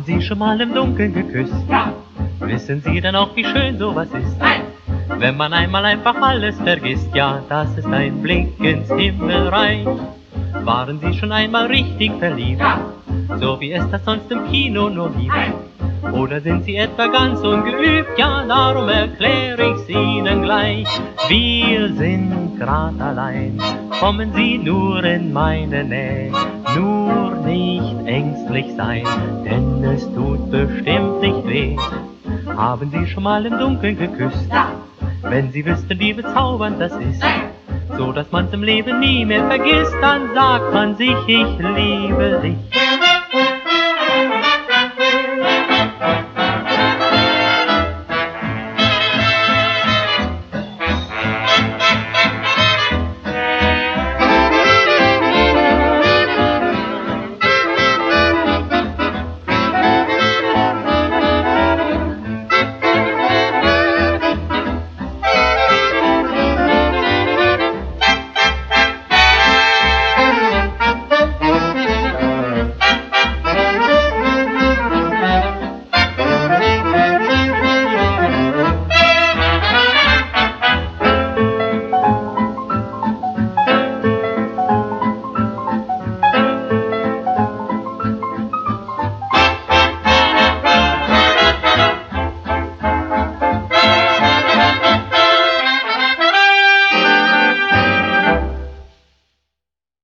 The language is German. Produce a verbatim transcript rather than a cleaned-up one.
Sie schon mal im Dunkeln geküsst? Ja. Wissen Sie dann auch, wie schön sowas ist? Nein. Wenn man einmal einfach alles vergisst, ja, das ist ein Blick ins Himmelreich. Waren Sie schon einmal richtig verliebt? Ja. So wie es das sonst im Kino nur gibt? Nein. Oder sind Sie etwa ganz ungeübt? Ja, darum erkläre ich's Ihnen gleich. Wir sind grad allein, kommen Sie nur in meine Nähe. Nur nicht ängstlich sein, denn es tut bestimmt nicht weh. Haben Sie schon mal im Dunkeln geküsst? Ja. Wenn Sie wüssten, wie bezaubernd das ist, Nein. so dass man's im Leben nie mehr vergisst, dann sagt man sich, ich liebe dich.